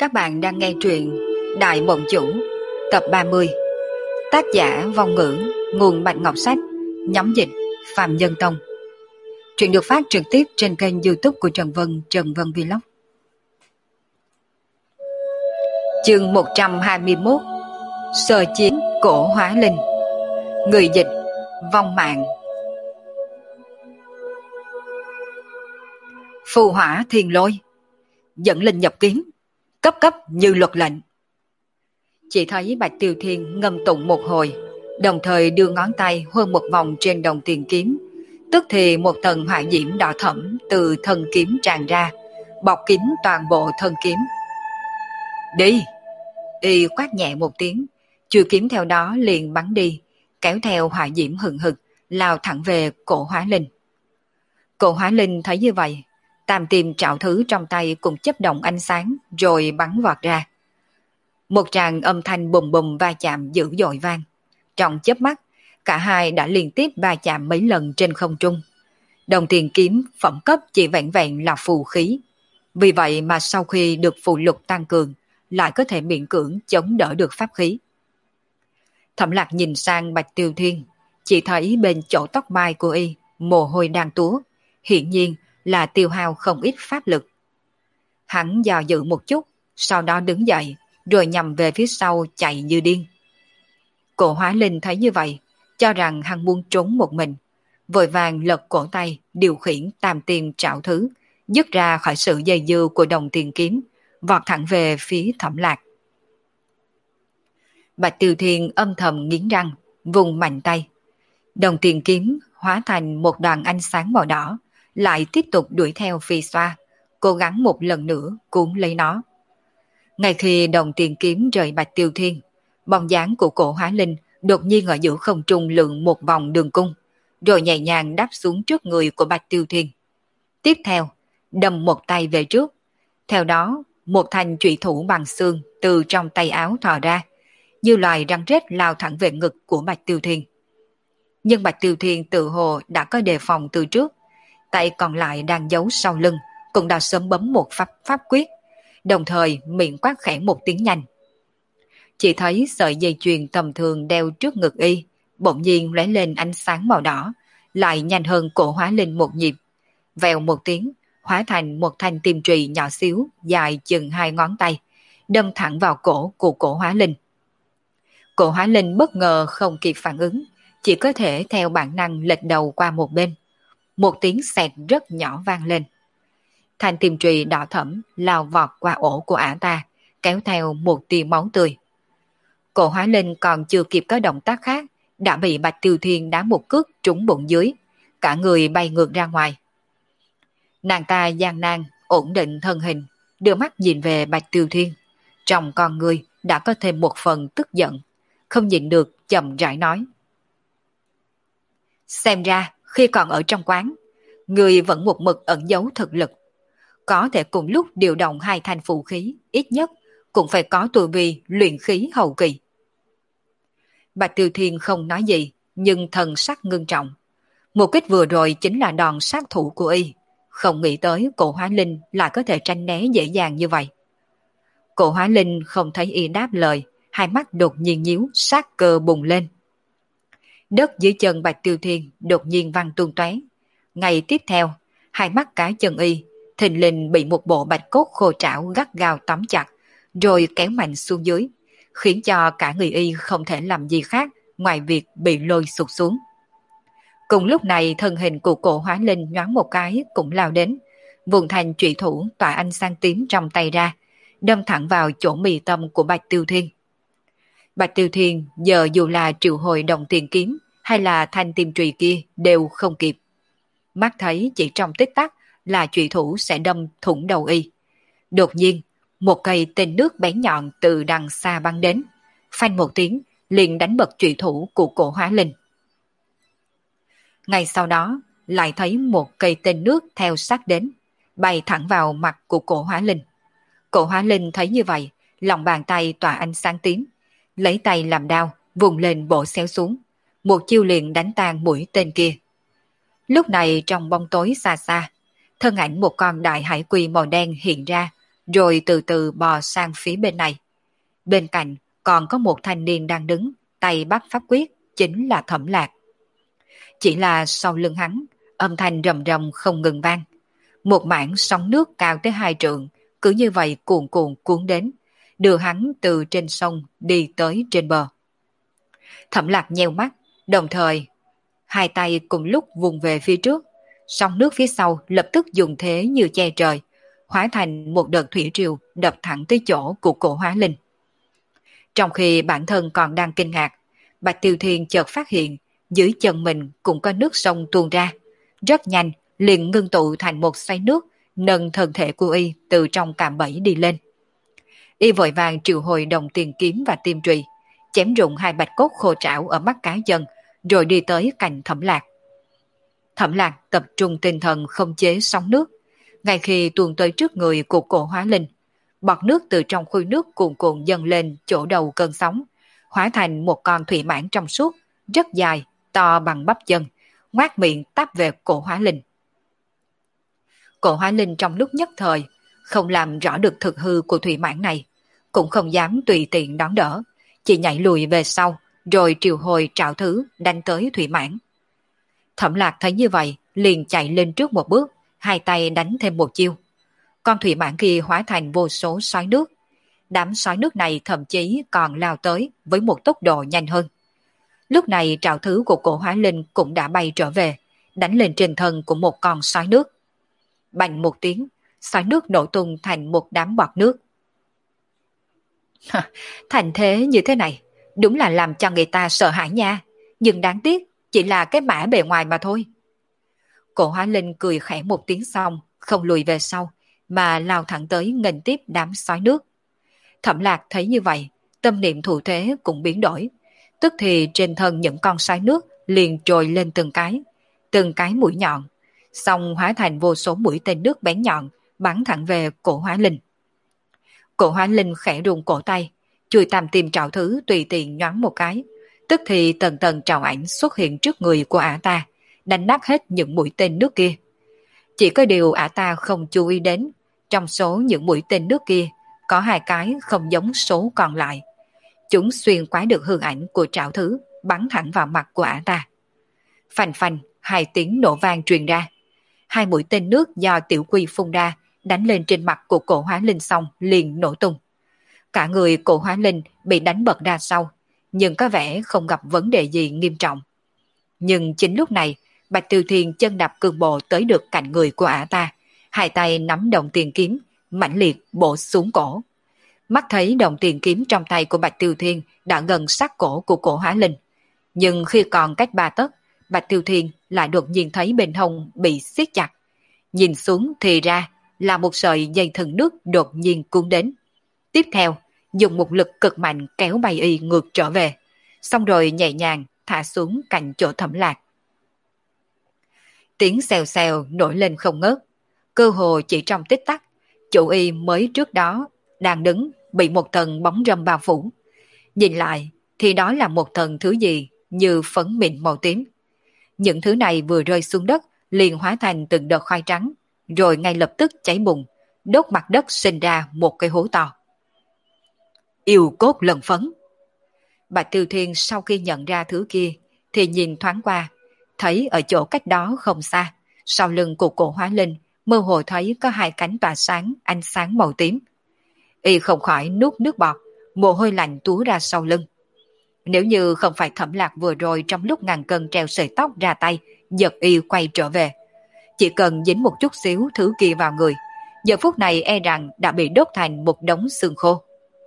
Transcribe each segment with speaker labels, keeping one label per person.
Speaker 1: Các bạn đang nghe truyện Đại Mộng Chủ tập 30. Tác giả Vong Ngữ, nguồn Bạch Ngọc Sách, nhóm dịch Phạm Nhân Tông. Truyện được phát trực tiếp trên kênh YouTube của Trần Vân Vlog. Chương 121. Sơ chiến cổ hóa linh. Người dịch Vong Mạng. Phù hỏa thiên lôi, dẫn linh nhập kiếm, cấp như luật lệnh. Chỉ thấy Bạch Tiêu Thiên ngâm tụng một hồi, đồng thời đưa ngón tay hôn một vòng trên đồng tiền kiếm, tức thì một tầng hỏa diễm đỏ thẫm từ thân kiếm tràn ra, bọc kín toàn bộ thân kiếm. Đi! Y quát nhẹ một tiếng, chuôi kiếm theo đó liền bắn đi, kéo theo hỏa diễm hừng hực, lao thẳng về cổ hóa linh. Cổ hóa linh thấy như vậy, tam tiêm trảo thứ trong tay cùng chớp động ánh sáng rồi bắn vọt ra. Một tràng âm thanh bùm bùm va chạm dữ dội vang. Trong chớp mắt, cả hai đã liên tiếp va chạm mấy lần trên không trung. Đồng tiền kiếm phẩm cấp chỉ vẹn vẹn là phù khí. Vì vậy mà sau khi được phù lục tăng cường, lại có thể miễn cưỡng chống đỡ được pháp khí. Thẩm Lạc nhìn sang Bạch Tiêu Thiên, chỉ thấy bên chỗ tóc mai của y mồ hôi đang túa, hiển nhiên là tiêu hao không ít pháp lực. Hắn dò dự một chút, sau đó đứng dậy, rồi nhằm về phía sau chạy như điên. Cổ hóa linh thấy như vậy, cho rằng hắn muốn trốn một mình, vội vàng lật cổ tay điều khiển tam tiền trảo thứ, dứt ra khỏi sự dây dưa của đồng tiền kiếm, vọt thẳng về phía Thẩm Lạc. Bạch Tiêu Thiên âm thầm nghiến răng, vùng mạnh tay. Đồng tiền kiếm hóa thành một đoàn ánh sáng màu đỏ, lại tiếp tục đuổi theo phi xoa, cố gắng một lần nữa cuốn lấy nó. Ngay khi đồng tiền kiếm rời Bạch Tiêu Thiên, bóng dáng của cổ hóa linh đột nhiên ở giữa không trung lượn một vòng đường cung, rồi nhẹ nhàng đáp xuống trước người của Bạch Tiêu Thiên. Tiếp theo, đâm một tay về trước. Theo đó, một thanh trụy thủ bằng xương từ trong tay áo thò ra, như loài rắn rết lao thẳng về ngực của Bạch Tiêu Thiên. Nhưng Bạch Tiêu Thiên tự hồ đã có đề phòng từ trước, tay còn lại đang giấu sau lưng, cũng đã sớm bấm một pháp quyết, đồng thời miệng quát khẽ một tiếng nhanh. Chỉ thấy sợi dây chuyền tầm thường đeo trước ngực y, bỗng nhiên lóe lên ánh sáng màu đỏ, lại nhanh hơn cổ hóa linh một nhịp. Vèo một tiếng, hóa thành một thanh tim trùy nhỏ xíu, dài chừng 2 ngón tay, đâm thẳng vào cổ của cổ hóa linh. Cổ hóa linh bất ngờ không kịp phản ứng, chỉ có thể theo bản năng lệch đầu qua một bên. Một tiếng xẹt rất nhỏ vang lên. Thanh tim trùy đỏ thẫm lao vọt qua ổ của ả ta, kéo theo một tia máu tươi. Cổ hóa linh còn chưa kịp có động tác khác, đã bị Bạch Tiêu Thiên đá một cước trúng bụng dưới, cả người bay ngược ra ngoài. Nàng ta gian nan ổn định thân hình, đưa mắt nhìn về Bạch Tiêu Thiên, trong con người đã có thêm một phần tức giận, không nhịn được chậm rãi nói: Xem ra khi còn ở trong quán, người vẫn một mực ẩn giấu thực lực. Có thể cùng lúc điều động 2 thanh phù khí, ít nhất cũng phải có tu vi luyện khí hậu kỳ. Bạch Tiêu Thiên không nói gì, nhưng thần sắc ngưng trọng. Một kích vừa rồi chính là đòn sát thủ của y, không nghĩ tới cổ hóa linh lại có thể tránh né dễ dàng như vậy. Cổ hóa linh không thấy y đáp lời, hai mắt đột nhiên nhíu, sát cơ bùng lên. Đất dưới chân Bạch Tiêu Thiên đột nhiên văng tung tóe. Ngày tiếp theo, hai mắt cả chân y thình lình bị một bộ bạch cốt khô trảo gắt gao tóm chặt, rồi kéo mạnh xuống dưới, khiến cho cả người y không thể làm gì khác ngoài việc bị lôi sụt xuống. Cùng lúc này, thân hình của cổ hóa linh nhoáng một cái cũng lao đến, vùng thành trụy thủ tỏa ánh sáng tím trong tay ra, đâm thẳng vào chỗ mi tâm của Bạch Tiêu Thiên. Bạch Tiêu Thiên giờ dù là triệu hồi đồng tiền kiếm hay là thanh tim trùy kia đều không kịp. Mắt thấy chỉ trong tích tắc là trụy thủ sẽ đâm thủng đầu y. Đột nhiên, một cây tên nước bén nhọn từ đằng xa bắn đến, phanh một tiếng liền đánh bật trụy thủ của cổ hóa linh. Ngay sau đó, lại thấy một cây tên nước theo sát đến, bay thẳng vào mặt của cổ hóa linh. Cổ hóa linh thấy như vậy, lòng bàn tay tỏa ánh sáng tím, lấy tay làm đao, vùng lên bổ xéo xuống, một chiêu liền đánh tan mũi tên kia. Lúc này trong bóng tối xa xa, thân ảnh một con đại hải quy màu đen hiện ra, rồi từ từ bò sang phía bên này. Bên cạnh còn có một thanh niên đang đứng, tay bắt pháp quyết, chính là Thẩm Lạc. Chỉ là sau lưng hắn, âm thanh rầm rầm không ngừng vang. Một mảng sóng nước cao tới 2 trượng, cứ như vậy cuồn cuộn cuốn đến, đưa hắn từ trên sông đi tới trên bờ. Thẩm Lạc nheo mắt, đồng thời hai tay cùng lúc vùng về phía trước, sóng nước phía sau lập tức dùng thế như che trời, hóa thành một đợt thủy triều đập thẳng tới chỗ của Cổ Hóa Linh. Trong khi bản thân còn đang kinh ngạc, Bạch Tiêu Thiên chợt phát hiện dưới chân mình cũng có nước sông tuôn ra, rất nhanh liền ngưng tụ thành một xoáy nước, nâng thân thể của y từ trong cạm bẫy đi lên. Y vội vàng triệu hồi đồng tiền kiếm và tiêm trùy, chém rụng 2 bạch cốt khô trảo ở mắt cá chân, rồi đi tới cạnh Thẩm Lạc. Thẩm Lạc tập trung tinh thần không chế sóng nước, ngay khi tuôn tới trước người của Cổ Hóa Linh, bọt nước từ trong khuôn nước cuồn cuộn dâng lên chỗ đầu cơn sóng, hóa thành một con thủy mãng trong suốt, rất dài, to bằng bắp chân, ngoác miệng táp về Cổ Hóa Linh. Cổ Hóa Linh trong lúc nhất thời không làm rõ được thực hư của thủy mãng này, cũng không dám tùy tiện đón đỡ, chỉ nhảy lùi về sau, rồi triệu hồi trảo thứ đánh tới thủy mãng. Thẩm Lạc thấy như vậy, liền chạy lên trước một bước, hai tay đánh thêm một chiêu. Con thủy mãng kia hóa thành vô số sói nước. Đám sói nước này thậm chí còn lao tới với một tốc độ nhanh hơn. Lúc này trảo thứ của Cổ Hóa Linh cũng đã bay trở về, đánh lên trên thân của một con sói nước. Bành một tiếng, sói nước nổ tung thành một đám bọt nước. Thành thế như thế này, đúng là làm cho người ta sợ hãi nha, nhưng đáng tiếc chỉ là cái mã bề ngoài mà thôi. Cổ Hóa Linh cười khẽ một tiếng xong, không lùi về sau, mà lao thẳng tới nghênh tiếp đám sói nước. Thẩm Lạc thấy như vậy, tâm niệm thủ thế cũng biến đổi, tức thì trên thân những con sói nước liền trồi lên từng cái mũi nhọn, xong hóa thành vô số mũi tên nước bén nhọn, bắn thẳng về Cổ Hóa Linh. Cổ Hóa Linh khẽ rung cổ tay, chui tàm tìm trảo thứ tùy tiện nhoáng một cái, tức thì tầng tầng trảo ảnh xuất hiện trước người của ả ta, đánh nát hết những mũi tên nước kia. Chỉ có điều ả ta không chú ý đến, trong số những mũi tên nước kia, có 2 cái không giống số còn lại. Chúng xuyên qua được hư ảnh của trảo thứ, bắn thẳng vào mặt của ả ta. Phành phành, 2 tiếng nổ vang truyền ra. 2 mũi tên nước do tiểu quy phun ra, đánh lên trên mặt của Cổ Hóa Linh xong liền nổ tung. Cả người Cổ Hóa Linh bị đánh bật ra sau, nhưng có vẻ không gặp vấn đề gì nghiêm trọng. Nhưng chính lúc này, Bạch Tiêu Thiên chân đạp cường bộ tới được cạnh người của ả ta, 2 tay nắm đồng tiền kiếm, mãnh liệt bổ xuống cổ. Mắt thấy đồng tiền kiếm trong tay của Bạch Tiêu Thiên đã gần sát cổ của Cổ Hóa Linh, nhưng khi còn cách 3 tấc, Bạch Tiêu Thiên lại đột nhiên thấy bên hông bị siết chặt. Nhìn xuống thì ra là một sợi dây thừng nước đột nhiên cuốn đến. Tiếp theo, dùng một lực cực mạnh kéo bay y ngược trở về, xong rồi nhẹ nhàng thả xuống cạnh chỗ Thẩm Lạc. Tiếng xèo xèo nổi lên không ngớt, cơ hồ chỉ trong tích tắc, chủ y mới trước đó đang đứng bị một tầng bóng râm bao phủ. Nhìn lại thì đó là một tầng thứ gì như phấn mịn màu tím. Những thứ này vừa rơi xuống đất liền hóa thành từng đợt khoai trắng, rồi ngay lập tức cháy bùng, đốt mặt đất sinh ra một cái hố to. Yêu cốt lần phấn. Bạch Tiêu Thiên sau khi nhận ra thứ kia thì nhìn thoáng qua, thấy ở chỗ cách đó không xa, sau lưng của Cổ Hóa Linh mơ hồ thấy có 2 cánh tỏa sáng ánh sáng màu tím. Y không khỏi nuốt nước bọt, mồ hôi lạnh túa ra sau lưng. Nếu như không phải Thẩm Lạc vừa rồi trong lúc ngàn cân treo sợi tóc ra tay giật y quay trở về, chỉ cần dính một chút xíu thứ kia vào người, giờ phút này e rằng đã bị đốt thành một đống xương khô.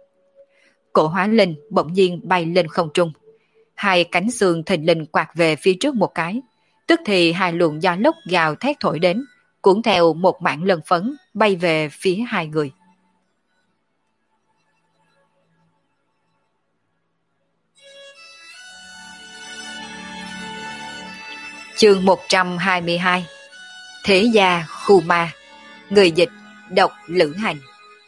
Speaker 1: Cổ Hóa Linh bỗng nhiên bay lên không trung, 2 cánh xương thình lình quạt về phía trước một cái, tức thì 2 luồng gió lốc gào thét thổi đến, cuốn theo một mảng lân phấn bay về phía 2 người. Chương 122. Thế gia khu ma. Người dịch Độc Lữ Hành.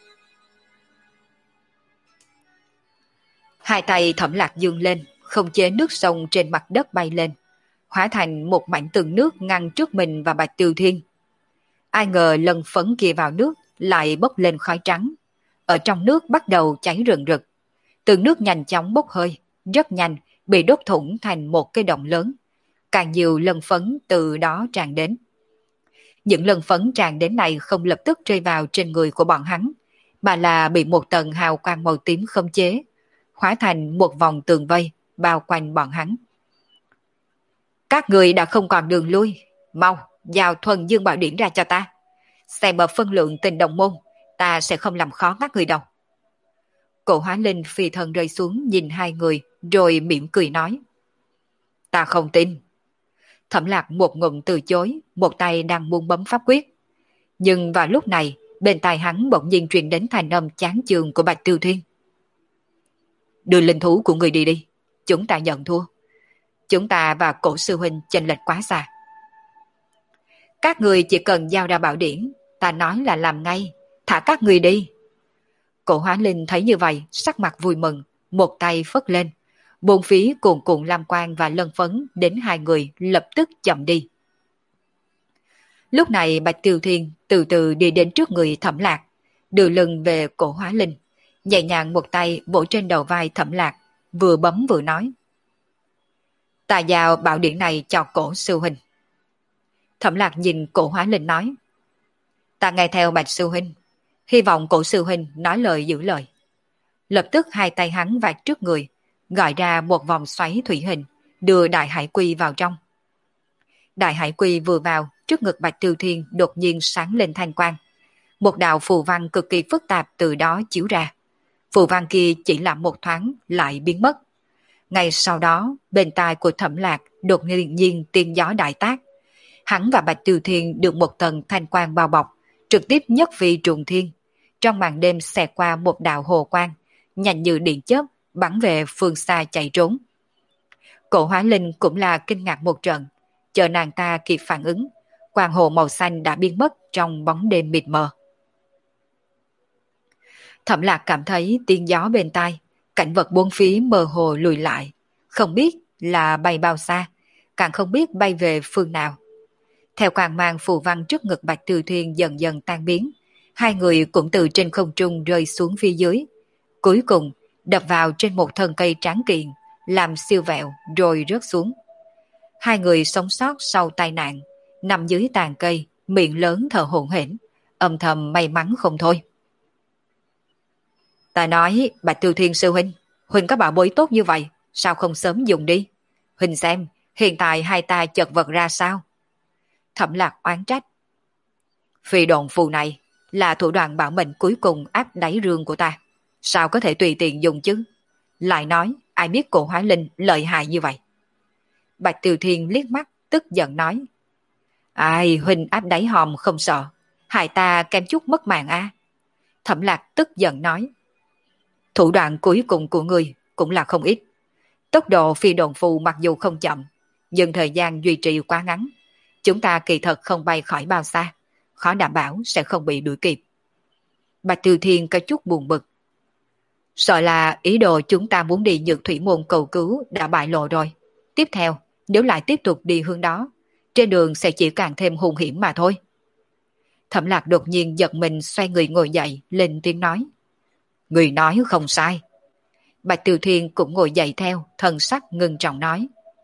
Speaker 1: 2 tay Thẩm Lạc dương lên, không chế nước sông trên mặt đất bay lên, hóa thành một mảnh tường nước ngăn trước mình và Bạch Tiêu Thiên. Ai ngờ lần phấn kia vào nước lại bốc lên khói trắng. Ở trong nước bắt đầu cháy rừng rực. Từng nước nhanh chóng bốc hơi, rất nhanh bị đốt thủng thành một cái động lớn. Càng nhiều lân phấn từ đó tràn đến. Những lân phấn tràn đến này không lập tức rơi vào trên người của bọn hắn, mà là bị một tầng hào quang màu tím khống chế, hóa thành một vòng tường vây bao quanh bọn hắn. Các người đã không còn đường lui, mau giao thuần dương bảo điển ra cho ta. Xem ở phân lượng tình đồng môn, ta sẽ không làm khó các người đâu. Cổ Hóa Linh phi thân rơi xuống nhìn hai người rồi mỉm cười nói. Ta không tin. Thẩm Lạc một ngụm từ chối, một tay đang muốn bấm pháp quyết. Nhưng vào lúc này, bên tai hắn bỗng nhiên truyền đến thanh âm chán chường của Bạch Tiêu Thiên. Đưa linh thú của người đi đi, chúng ta nhận thua. Chúng ta và Cổ sư huynh chênh lệch quá xa. Các người chỉ cần giao ra bảo điển, ta nói là làm ngay, thả các người đi. Cổ Hóa Linh thấy như vậy, sắc mặt vui mừng, một tay phất lên. Bốn phía cuồn cuộn lam quang và lân phấn đến hai người lập tức chậm đi. Lúc này Bạch Tiêu Thiên từ từ đi đến trước người Thẩm Lạc, đưa lưng về Cổ Hóa Linh, nhẹ nhàng một tay vỗ trên đầu vai Thẩm Lạc, vừa bấm vừa nói. Ta giao bảo điển này cho Cổ sư huynh. Thẩm Lạc nhìn Cổ Hóa Linh nói. Ta nghe theo Bạch sư huynh, hy vọng Cổ sư huynh nói lời giữ lời. Lập tức hai tay hắn vạch trước người, gọi ra một vòng xoáy thủy hình, đưa Đại Hải Quy vào trong. Đại Hải Quy vừa vào, trước ngực Bạch Tiêu Thiên đột nhiên sáng lên thanh quang. Một đạo phù văn cực kỳ phức tạp từ đó chiếu ra. Phù văn kia chỉ là một thoáng lại biến mất. Ngay sau đó, bên tai của Thẩm Lạc đột nhiên tiên gió đại tác. Hắn và Bạch Tiêu Thiên được một tầng thanh quang bao bọc, trực tiếp nhất phi trùng thiên. Trong màn đêm xẹt qua một đạo hồ quang, nhanh như điện chớp, bắn về phương xa chạy trốn. Cổ Hóa Linh cũng là kinh ngạc một trận, chờ nàng ta kịp phản ứng, quang hồ màu xanh đã biến mất trong bóng đêm mịt mờ. Thẩm Lạc cảm thấy tiếng gió bên tai, cảnh vật bốn phía mơ hồ lùi lại, không biết là bay bao xa, càng không biết bay về phương nào. Theo quang mang phù văn trước ngực Bạch Tiêu Thiên dần dần tan biến, hai người cũng từ trên không trung rơi xuống phía dưới. Cuối cùng đập vào trên một thân cây tráng kiện, làm siêu vẹo rồi rớt xuống. Hai người sống sót sau tai nạn, nằm dưới tàn cây, miệng lớn thở hổn hển, âm thầm may mắn không thôi. Ta nói, Bạch Tiêu Thiên sư huynh, huynh có bảo bối tốt như vậy, sao không sớm dùng đi? Huynh xem, hiện tại hai ta chật vật ra sao? Thẩm Lạc oán trách. Phi độn phù này là thủ đoạn bảo mệnh cuối cùng áp đáy rương của ta, sao có thể tùy tiện dùng chứ? Lại nói, ai biết Cổ Hóa Linh lợi hại như vậy? Bạch Tiêu Thiên liếc mắt, tức giận nói. Ai, huynh áp đáy hòm không sợ, hại ta kém chút mất mạng a. Thẩm Lạc tức giận nói. Thủ đoạn cuối cùng của ngươi cũng là không ít. Tốc độ phi độn phù mặc dù không chậm, nhưng thời gian duy trì quá ngắn. Chúng ta kỳ thật không bay khỏi bao xa, khó đảm bảo sẽ không bị đuổi kịp. Bạch Tiêu Thiên có chút buồn bực. Sợ là ý đồ chúng ta muốn đi Nhược Thủy Môn cầu cứu đã bại lộ rồi. Tiếp theo, nếu lại tiếp tục đi hướng đó, trên đường sẽ chỉ càng thêm hung hiểm mà thôi. Thẩm Lạc đột nhiên giật mình xoay người ngồi dậy, lên tiếng nói. Người nói không sai. Bạch Tiêu Thiên cũng ngồi dậy theo, thần sắc ngưng trọng nói.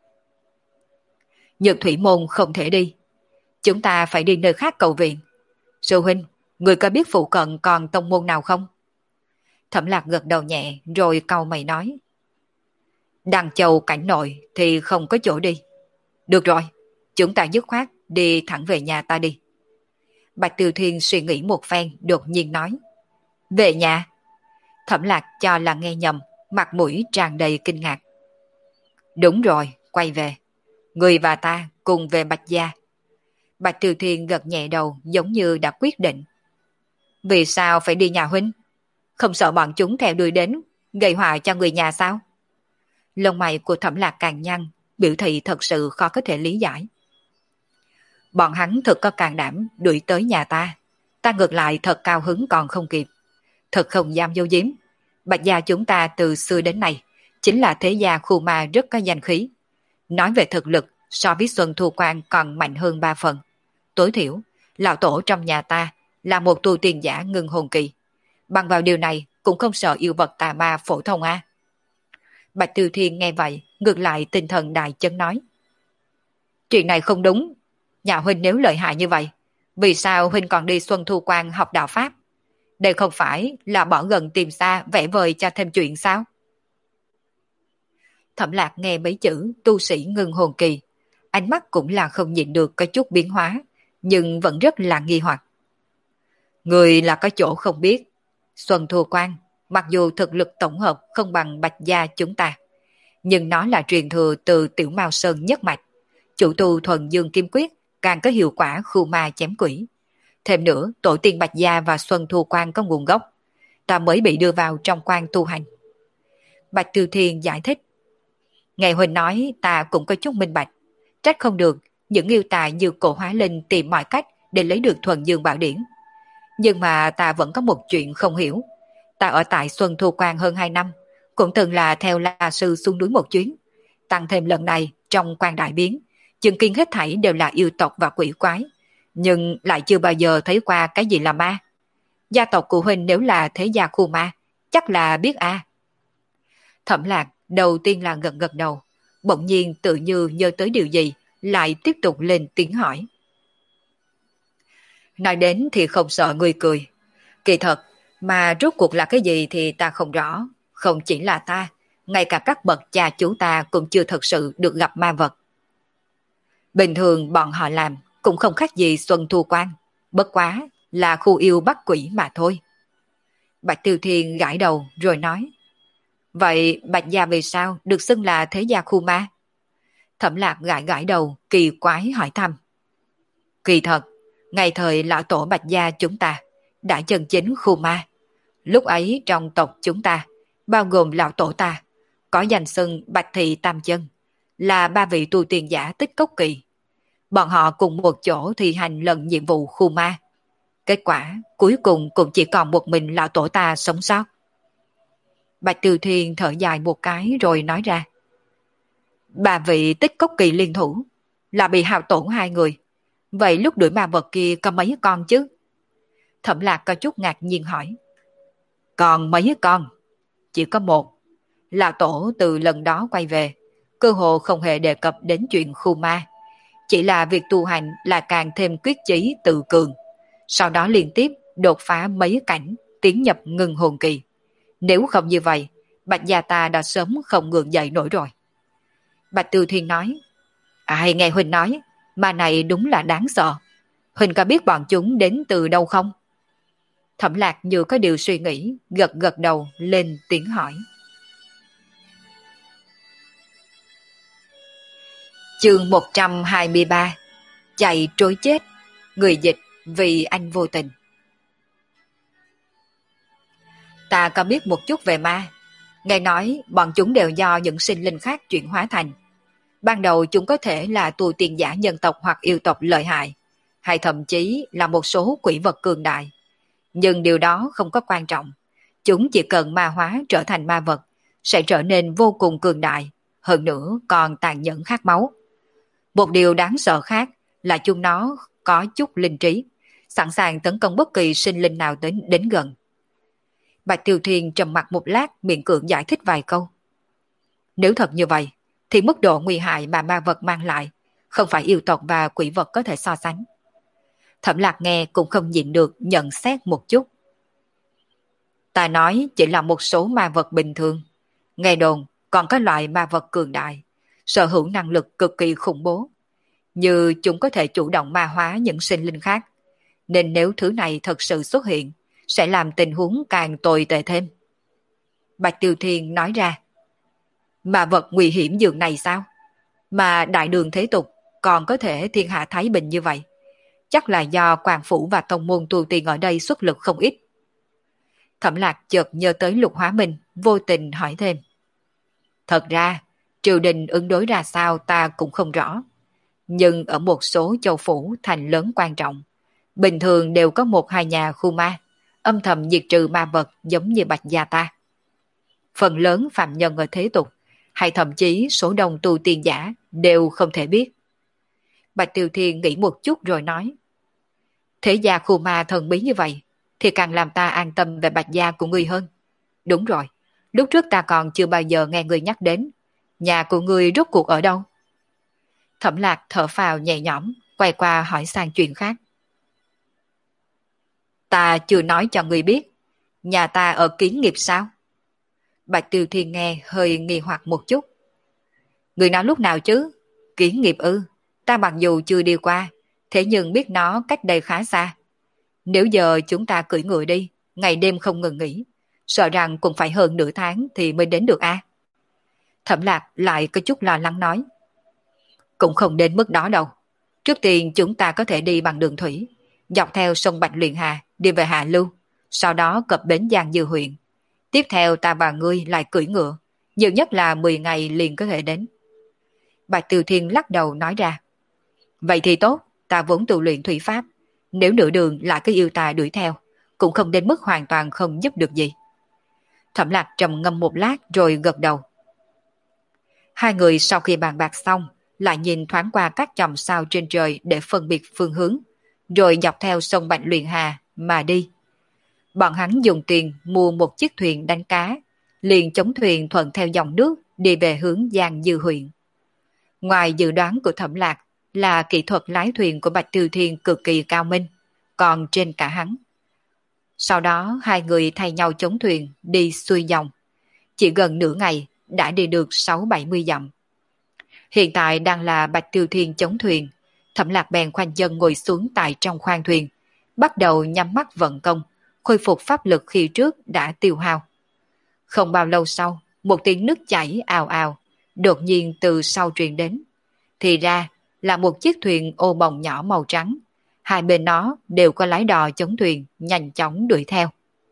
Speaker 1: Nhược Thủy Môn không thể đi. Chúng ta phải đi nơi khác cầu viện. Sư huynh, người có biết phụ cận còn tông môn nào không? Thẩm Lạc gật đầu nhẹ rồi cau mày nói. Đằng Châu cảnh nội thì không có chỗ đi. Được rồi, chúng ta dứt khoát đi thẳng về nhà ta đi. Bạch Tiêu Thiên suy nghĩ một phen đột nhiên nói. Về nhà? Thẩm Lạc cho là nghe nhầm, mặt mũi tràn đầy kinh ngạc. Đúng rồi, quay về. Người và ta cùng về Bạch Gia. Bạch Tiêu Thiên gật nhẹ đầu giống như đã quyết định. Vì sao phải đi nhà huynh? Không sợ bọn chúng theo đuổi đến, gây họa cho người nhà sao? Lông mày của Thẩm Lạc càng nhăn, biểu thị thật sự khó có thể lý giải. Bọn hắn thật có can đảm đuổi tới nhà ta. Ta ngược lại thật cao hứng còn không kịp. Thật không dám dấu giếm. Bạch Gia chúng ta từ xưa đến nay chính là thế gia khu ma rất có danh khí. Nói về thực lực, so với Xuân Thu Quan còn mạnh hơn 3 phần. Tối thiểu, lão tổ trong nhà ta là một tu tiên giả ngưng hồn kỳ. Bằng vào điều này cũng không sợ yêu vật tà ma phổ thông a. Bạch Tiêu Thiên nghe vậy, ngược lại tinh thần đại chấn nói. Chuyện này không đúng. Nhà huynh nếu lợi hại như vậy, vì sao huynh còn đi Xuân Thu Quan học đạo Pháp? Đây không phải là bỏ gần tìm xa vẽ vời cho thêm chuyện sao? Thẩm Lạc nghe mấy chữ tu sĩ ngưng hồn kỳ, ánh mắt cũng là không nhịn được có chút biến hóa, nhưng vẫn rất là nghi hoặc. Người là có chỗ không biết. Xuân Thu Quan, mặc dù thực lực tổng hợp không bằng Bạch Gia chúng ta, nhưng nó là truyền thừa từ Tiểu Mao Sơn nhất mạch. Chủ tu thuần dương kim quyết càng có hiệu quả khu ma chém quỷ. Thêm nữa, tổ tiên Bạch Gia và Xuân Thu Quan có nguồn gốc, ta mới bị đưa vào trong quan tu hành. Bạch Tiêu Thiên giải thích. Nghe huynh nói ta cũng có chút minh bạch. Trách không được, những yêu tài như Cổ Hóa Linh tìm mọi cách để lấy được thuần dương bảo điển. Nhưng mà ta vẫn có một chuyện không hiểu. Ta ở tại Xuân Thu Quan hơn 2 năm, cũng từng là theo La Sư xuống núi một chuyến. Tăng thêm lần này trong quan đại biến, chứng kiến hết thảy đều là yêu tộc và quỷ quái, nhưng lại chưa bao giờ thấy qua cái gì là ma. Gia tộc của huynh nếu là thế gia khu ma, chắc là biết a. Thẩm Lạc đầu tiên là gật gật đầu, bỗng nhiên tự như nhớ tới điều gì, lại tiếp tục lên tiếng hỏi. Nói đến thì không sợ người cười. Kỳ thật, mà rốt cuộc là cái gì thì ta không rõ. Không chỉ là ta, ngay cả các bậc cha chú ta cũng chưa thật sự được gặp ma vật. Bình thường bọn họ làm cũng không khác gì Xuân Thu Quan, bất quá là khu yêu bắt quỷ mà thôi. Bạch Tiêu Thiên gãi đầu rồi nói. Vậy Bạch Gia vì sao được xưng là thế gia khu ma? Thẩm Lạc gãi gãi đầu kỳ quái hỏi thăm. Kỳ thật, ngày thời lão tổ Bạch Gia chúng ta đã chân chính khu ma. Lúc ấy trong tộc chúng ta, bao gồm lão tổ ta, có danh xưng Bạch Thị Tam Chân, là 3 vị tu tiên giả tích cốc kỳ. Bọn họ cùng một chỗ thi hành lần nhiệm vụ khu ma. Kết quả cuối cùng cũng chỉ còn một mình lão tổ ta sống sót. Bạch Tiêu Thiên thở dài một cái rồi nói ra. 3 vị tích cốc kỳ liên thủ, là bị hao tổn 2 người. Vậy lúc đuổi ma vật kia có mấy con chứ? Thẩm Lạc có chút ngạc nhiên hỏi. Còn mấy con? Chỉ có một. Lão tổ từ lần đó quay về, cơ hồ không hề đề cập đến chuyện khu ma. Chỉ là việc tu hành là càng thêm quyết chí tự cường. Sau đó liên tiếp đột phá mấy cảnh, tiến nhập ngưng hồn kỳ. Nếu không như vậy, Bạch Gia ta đã sớm không ngượng dậy nổi rồi. Bạch Tiêu Thiên nói. Ai nghe Huỳnh nói, ma này đúng là đáng sợ. Huỳnh có biết bọn chúng đến từ đâu không? Thẩm Lạc như có điều suy nghĩ, gật gật đầu lên tiếng hỏi. Chương 123. Chạy trối chết. Người dịch vì anh vô tình. Ta có biết một chút về ma. Nghe nói bọn chúng đều do những sinh linh khác chuyển hóa thành. Ban đầu chúng có thể là tu tiên giả nhân tộc hoặc yêu tộc lợi hại, hay thậm chí là một số quỷ vật cường đại. Nhưng điều đó không có quan trọng. Chúng chỉ cần ma hóa trở thành ma vật, sẽ trở nên vô cùng cường đại, hơn nữa còn tàn nhẫn khát máu. Một điều đáng sợ khác là chúng nó có chút linh trí, sẵn sàng tấn công bất kỳ sinh linh nào đến gần. Bạch Tiêu Thiên trầm mặt một lát miệng cưỡng giải thích vài câu. Nếu thật như vậy, thì mức độ nguy hại mà ma vật mang lại không phải yêu tộc và quỷ vật có thể so sánh. Thẩm Lạc nghe cũng không nhịn được nhận xét một chút. Ta nói chỉ là một số ma vật bình thường. Nghe đồn còn có loại ma vật cường đại, sở hữu năng lực cực kỳ khủng bố. Như chúng có thể chủ động ma hóa những sinh linh khác. Nên nếu thứ này thật sự xuất hiện, sẽ làm tình huống càng tồi tệ thêm. Bạch Tiêu Thiên nói ra. Ma vật nguy hiểm dường này sao? Mà đại đường thế tục còn có thể thiên hạ thái bình như vậy. Chắc là do quan phủ và tông môn tu tiên ở đây xuất lực không ít. Thẩm Lạc chợt nhớ tới Lục Hóa Minh, vô tình hỏi thêm. Thật ra, triều đình ứng đối ra sao ta cũng không rõ. Nhưng ở một số châu phủ thành lớn quan trọng, bình thường đều có 1-2 nhà khu ma, âm thầm diệt trừ ma vật giống như Bạch Gia ta. Phần lớn phạm nhân ở thế tục, hay thậm chí số đông tu tiên giả đều không thể biết. Bạch Tiêu Thiên nghĩ một chút rồi nói. Thế gia khu ma thần bí như vậy, thì càng làm ta an tâm về Bạch gia của ngươi hơn. Đúng rồi, lúc trước ta còn chưa bao giờ nghe ngươi nhắc đến. Nhà của ngươi rốt cuộc ở đâu? Thẩm Lạc thở phào nhẹ nhõm, quay qua hỏi sang chuyện khác. Ta chưa nói cho ngươi biết, nhà ta ở Kiến Nghiệp sao? Bạch Tiêu Thiên nghe hơi nghi hoặc một chút. Ngươi nói lúc nào chứ? Kiến Nghiệp ư? Ta mặc dù chưa đi qua, thế nhưng biết nó cách đây khá xa. Nếu giờ chúng ta cưỡi ngựa đi, ngày đêm không ngừng nghỉ, sợ rằng cũng phải hơn nửa tháng thì mới đến được a. Thẩm Lạc lại có chút lo lắng nói. Cũng không đến mức đó đâu. Trước tiên chúng ta có thể đi bằng đường thủy, dọc theo sông Bạch Luyện Hà đi về Hạ Lưu, sau đó cập bến Giang Dư huyện. Tiếp theo ta và ngươi lại cưỡi ngựa, nhiều nhất là 10 ngày liền có thể đến. Bạch Tiêu Thiên lắc đầu nói ra. Vậy thì tốt, ta vốn tu luyện thủy pháp, nếu nửa đường lại có yêu tà đuổi theo, cũng không đến mức hoàn toàn không giúp được gì. Thẩm Lạc trầm ngâm một lát rồi gật đầu. Hai người sau khi bàn bạc xong, lại nhìn thoáng qua các chòm sao trên trời để phân biệt phương hướng, rồi dọc theo sông Bạch Luyện Hà mà đi. Bọn hắn dùng tiền mua một chiếc thuyền đánh cá, liền chống thuyền thuận theo dòng nước đi về hướng Giang Dư huyện. Ngoài dự đoán của Thẩm Lạc là kỹ thuật lái thuyền của Bạch Tiêu Thiên cực kỳ cao minh, còn trên cả hắn. Sau đó hai người thay nhau chống thuyền đi xuôi dòng. Chỉ gần nửa ngày đã đi được 6-70 dặm. Hiện tại đang là Bạch Tiêu Thiên chống thuyền, Thẩm Lạc bèn khoanh chân ngồi xuống tại trong khoang thuyền, bắt đầu nhắm mắt vận công, khôi phục pháp lực khi trước đã tiêu hao. Không bao lâu sau, một tiếng nước chảy ào ào, đột nhiên từ sau truyền đến. Thì ra là một chiếc thuyền ô bồng nhỏ màu trắng, hai bên nó đều có lái đò chống thuyền nhanh chóng đuổi theo.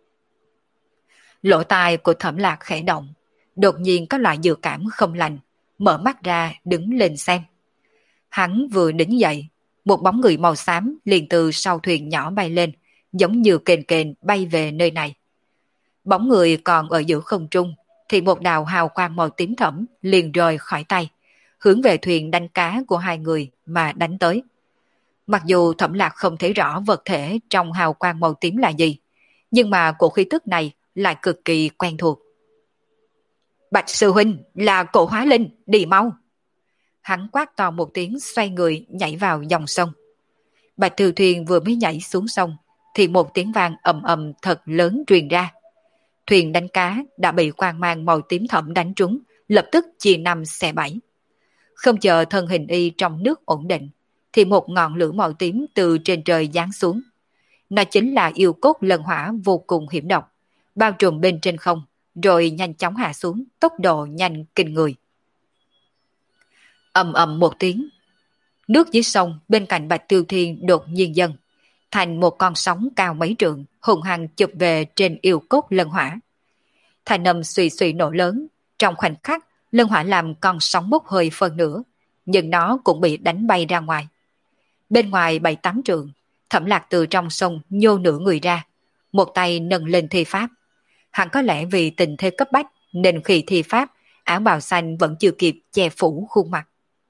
Speaker 1: Lỗ tai của Thẩm Lạc khẽ động, đột nhiên có loại dự cảm không lành, mở mắt ra đứng lên xem. Hắn vừa đứng dậy, một bóng người màu xám liền từ sau thuyền nhỏ bay lên, giống như kền kền bay về nơi này. Bóng người còn ở giữa không trung, thì một đạo hào quang màu tím thẫm liền rời khỏi tay, hướng về thuyền đánh cá của hai người mà đánh tới. Mặc dù Thẩm Lạc không thấy rõ vật thể trong hào quang màu tím là gì, nhưng mà cổ khí tức này lại cực kỳ quen thuộc. Bạch sư huynh, là cổ hóa linh, đi mau. Hắn quát to một tiếng, xoay người nhảy vào dòng sông. Bạch Tiêu Thuyền vừa mới nhảy xuống sông thì một tiếng vang ầm ầm thật lớn truyền ra. Thuyền đánh cá đã bị quang mang màu tím thẫm đánh trúng, lập tức chia năm xẻ bảy. Không chờ thân hình y trong nước ổn định, thì một ngọn lửa màu tím từ trên trời giáng xuống. Nó chính là yêu cốt lân hỏa vô cùng hiểm độc, bao trùm bên trên không, rồi nhanh chóng hạ xuống, tốc độ nhanh kinh người. Ầm ầm một tiếng, nước dưới sông bên cạnh Bạch Tiêu Thiên đột nhiên dâng, thành một con sóng cao mấy trượng, hùng hăng chụp về trên yêu cốt lân hỏa. Thành âm xùy xùy nổ lớn, trong khoảnh khắc, lân hỏa làm con sóng bốc hơi phân nửa, nhưng nó cũng bị đánh bay ra ngoài. Bên ngoài 7-8 trượng, Thẩm Lạc từ trong sông nhô nửa người ra, một tay nâng lên thi pháp. Hẳn có lẽ vì tình thế cấp bách nên khi thi pháp, áo bào xanh vẫn chưa kịp che phủ khuôn mặt.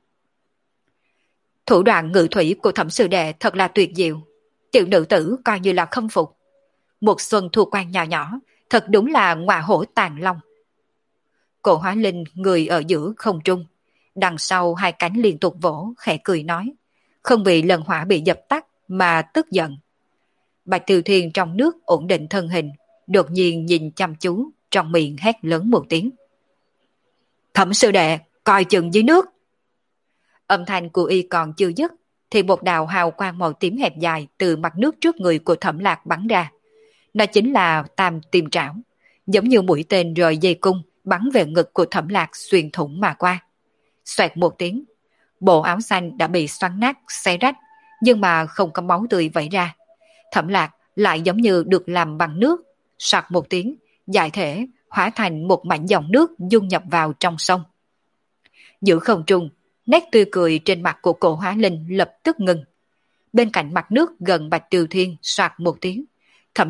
Speaker 1: Thủ đoạn ngự thủy của Thẩm sư đệ thật là tuyệt diệu. Tiểu nữ tử coi như là khâm phục. Một xuân thu quan nhỏ nhỏ, thật đúng là ngọa hổ tàn long. Cổ hóa linh người ở giữa không trung, đằng sau hai cánh liên tục vỗ, khẽ cười nói, không bị lần hỏa bị dập tắt mà tức giận. Bạch Tiêu Thiên trong nước ổn định thân hình, đột nhiên nhìn chăm chú, trong miệng hét lớn một tiếng. Thẩm sư đệ, coi chừng dưới nước. Âm thanh của y còn chưa dứt, thì một đạo hào quang màu tím hẹp dài từ mặt nước trước người của Thẩm Lạc bắn ra. Nó chính là Tam Tiêm Trảo, giống như mũi tên rời dây cung bắn về ngực của Thẩm Lạc xuyên thủng mà qua. Xoẹt một tiếng, bộ áo xanh đã bị xoắn nát, xé rách, nhưng mà không có máu tươi vẩy ra. Thẩm Lạc lại giống như được làm bằng nước, soạt một tiếng, giải thể hóa thành một mảnh dòng nước dung nhập vào trong sông. Giữa không trung, nét tươi cười trên mặt của cổ hóa linh lập tức ngừng. Bên cạnh mặt nước gần Bạch Tiêu Thiên soạt một tiếng, Thẩm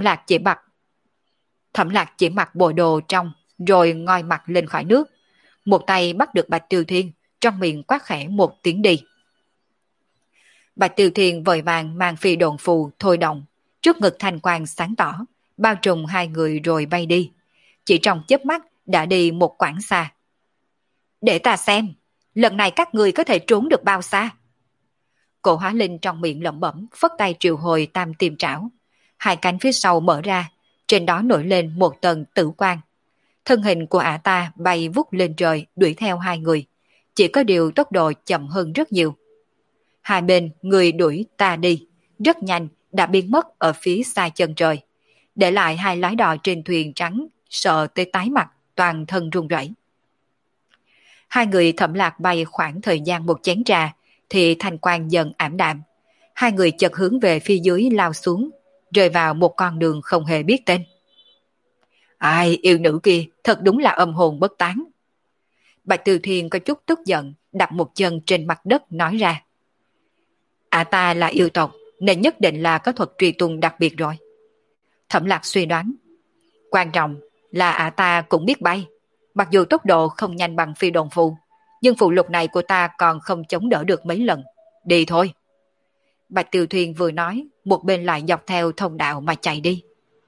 Speaker 1: Lạc chỉ mặc bộ đồ trong, rồi ngoi mặt lên khỏi nước. Một tay bắt được Bạch Tiêu Thiên, trong miệng quát khẽ một tiếng đi. Bạch Tiêu Thiên vội vàng mang phi độn phù thôi động, trước ngực thanh quang sáng tỏ, bao trùm hai người rồi bay đi. Chỉ trong chớp mắt đã đi một quãng xa. Để ta xem, lần này các người có thể trốn được bao xa? Cổ Hóa Linh trong miệng lẩm bẩm, phất tay triệu hồi tam tiêm trảo. Hai cánh phía sau mở ra, trên đó nổi lên một tầng tử quang. Thân hình của ả ta bay vút lên trời đuổi theo hai người. Chỉ có điều tốc độ chậm hơn rất nhiều. Hai bên người đuổi ta đi, rất nhanh đã biến mất ở phía xa chân trời. Để lại hai lái đò trên thuyền trắng, sợ tới tái mặt, toàn thân run rẩy. Hai người Thẩm Lạc bay khoảng thời gian một chén trà, thì thanh quang dần ảm đạm. Hai người chợt hướng về phía dưới lao xuống, rơi vào một con đường không hề biết tên. Ai, yêu nữ kia, thật đúng là âm hồn bất tán. Bạch Từ Thiên có chút tức giận, đặt một chân trên mặt đất nói ra. Ta là yêu tộc, nên nhất định là có thuật truy tung đặc biệt rồi. Thẩm Lạc suy đoán. Quan trọng là ta cũng biết bay. Mặc dù tốc độ không nhanh bằng phi đồn phù, nhưng phụ lục này của ta còn không chống đỡ được mấy lần. Đi thôi. Bạch Tiêu Thuyền vừa nói, một bên lại dọc theo thông đạo mà chạy đi.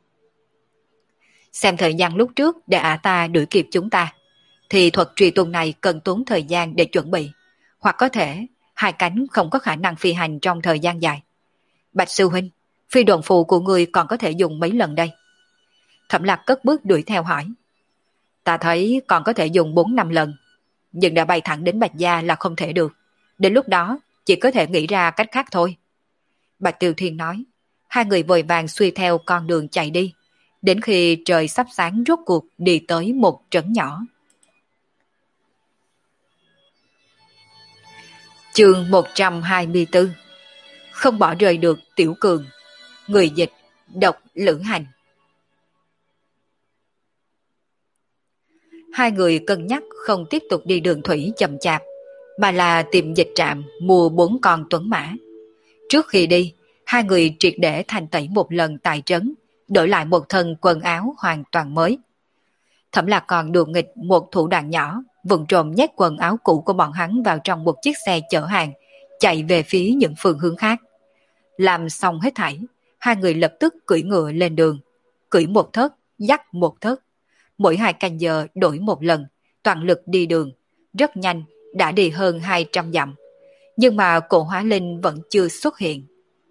Speaker 1: Xem thời gian lúc trước để ta đuổi kịp chúng ta, thì thuật truy tung này cần tốn thời gian để chuẩn bị. Hoặc có thể, hai cánh không có khả năng phi hành trong thời gian dài. Bạch Sư Huynh, phi đồn phù của người còn có thể dùng mấy lần đây? Thẩm Lạc cất bước đuổi theo hỏi. Ta thấy còn có thể dùng 4-5 lần, nhưng đã bay thẳng đến Bạch Gia là không thể được. Đến lúc đó, chỉ có thể nghĩ ra cách khác thôi. Bạch Tiêu Thiên nói. Hai người vội vàng xuôi theo con đường chạy đi, đến khi trời sắp sáng rốt cuộc đi tới một trấn nhỏ. Chương 124. Không bỏ rơi được Tiểu Cường. Người dịch Độc Lữ Hành. Hai người cân nhắc không tiếp tục đi đường thủy chậm chạp, mà là tìm dịch trạm mua 4 con tuấn mã. Trước khi đi, hai người triệt để thanh tẩy một lần tại trấn, đổi lại một thân quần áo hoàn toàn mới. Thẩm Lạc còn đùa nghịch một thủ đoạn nhỏ, vụng trộm nhét quần áo cũ của bọn hắn vào trong một chiếc xe chở hàng, chạy về phía những phương hướng khác. Làm xong hết thảy, hai người lập tức cưỡi ngựa lên đường, cưỡi một thớt, dắt một thớt. Mỗi 2 canh giờ đổi một lần, toàn lực đi đường, rất nhanh, đã đi hơn 200 dặm. Nhưng mà Cổ Hóa Linh vẫn chưa xuất hiện.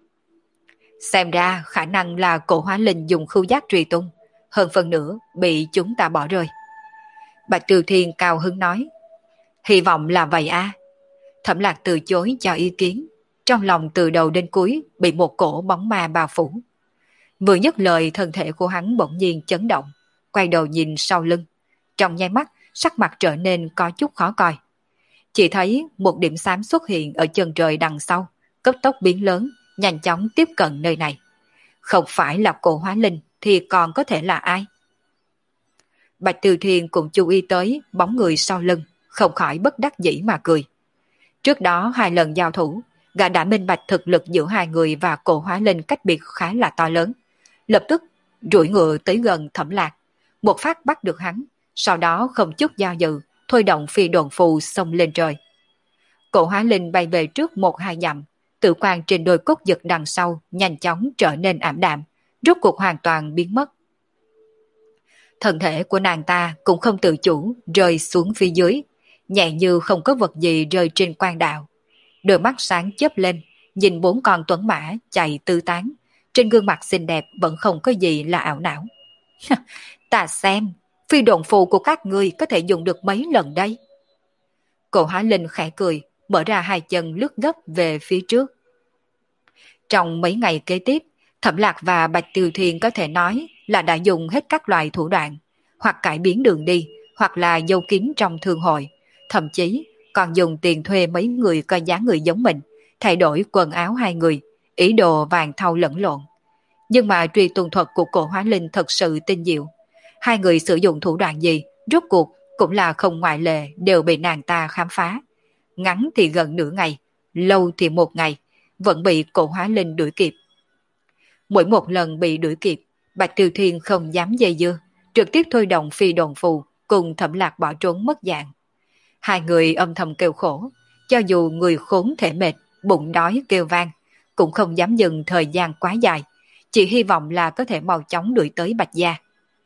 Speaker 1: Xem ra khả năng là Cổ Hóa Linh dùng khứu giác truy tung, hơn phần nữa bị chúng ta bỏ rơi. Bạch Từ Thiên cao hứng nói. Hy vọng là vậy a. Thẩm Lạc từ chối cho ý kiến, trong lòng từ đầu đến cuối bị một cổ bóng ma bao phủ. Vừa dứt lời, thân thể của hắn bỗng nhiên chấn động, quay đầu nhìn sau lưng. Trong nháy mắt, sắc mặt trở nên có chút khó coi. Chỉ thấy một điểm xám xuất hiện ở chân trời đằng sau, cấp tốc biến lớn, nhanh chóng tiếp cận nơi này. Không phải là Cổ Hóa Linh thì còn có thể là ai? Bạch Từ Thiên cũng chú ý tới bóng người sau lưng, không khỏi bất đắc dĩ mà cười. Trước đó 2 lần giao thủ, gã đã minh bạch thực lực giữa hai người và Cổ Hóa Linh cách biệt khá là to lớn. Lập tức duỗi ngựa tới gần Thẩm Lạc, một phát bắt được hắn, sau đó không chút do dự, thôi động phi đồn phù xông lên trời. Cổ Hóa Linh bay về trước 1-2 dặm, tự quang trên đôi cốt giật đằng sau nhanh chóng trở nên ảm đạm, rốt cuộc hoàn toàn biến mất. Thân thể của nàng ta cũng không tự chủ rơi xuống phía dưới, nhẹ như không có vật gì rơi trên quan đạo. Đôi mắt sáng chớp lên, nhìn 4 con tuấn mã chạy tứ tán, trên gương mặt xinh đẹp vẫn không có gì là ảo não. Ta xem, phi độn phù của các ngươi có thể dùng được mấy lần đây? Cổ Hóa Linh khẽ cười, mở ra 2 chân lướt gấp về phía trước. Trong mấy ngày kế tiếp, Thẩm Lạc và Bạch Tiêu Thiên có thể nói là đã dùng hết các loại thủ đoạn, hoặc cải biến đường đi, hoặc là giấu kín trong thương hội, thậm chí còn dùng tiền thuê mấy người có dáng người giống mình, thay đổi quần áo hai người, ý đồ vàng thau lẫn lộn. Nhưng mà truy tuần thuật của Cổ Hóa Linh thật sự tinh diệu. Hai người sử dụng thủ đoạn gì, rốt cuộc cũng là không ngoại lệ đều bị nàng ta khám phá. Ngắn thì gần nửa ngày, lâu thì 1 ngày, vẫn bị Cổ Hóa Linh đuổi kịp. Mỗi một lần bị đuổi kịp, Bạch Tiêu Thiên không dám dây dưa, trực tiếp thôi động phi đồn phù cùng Thẩm Lạc bỏ trốn mất dạng. Hai người âm thầm kêu khổ, cho dù người khốn thể mệt bụng đói kêu vang, cũng không dám dừng thời gian quá dài, chỉ hy vọng là có thể mau chóng đuổi tới Bạch Gia.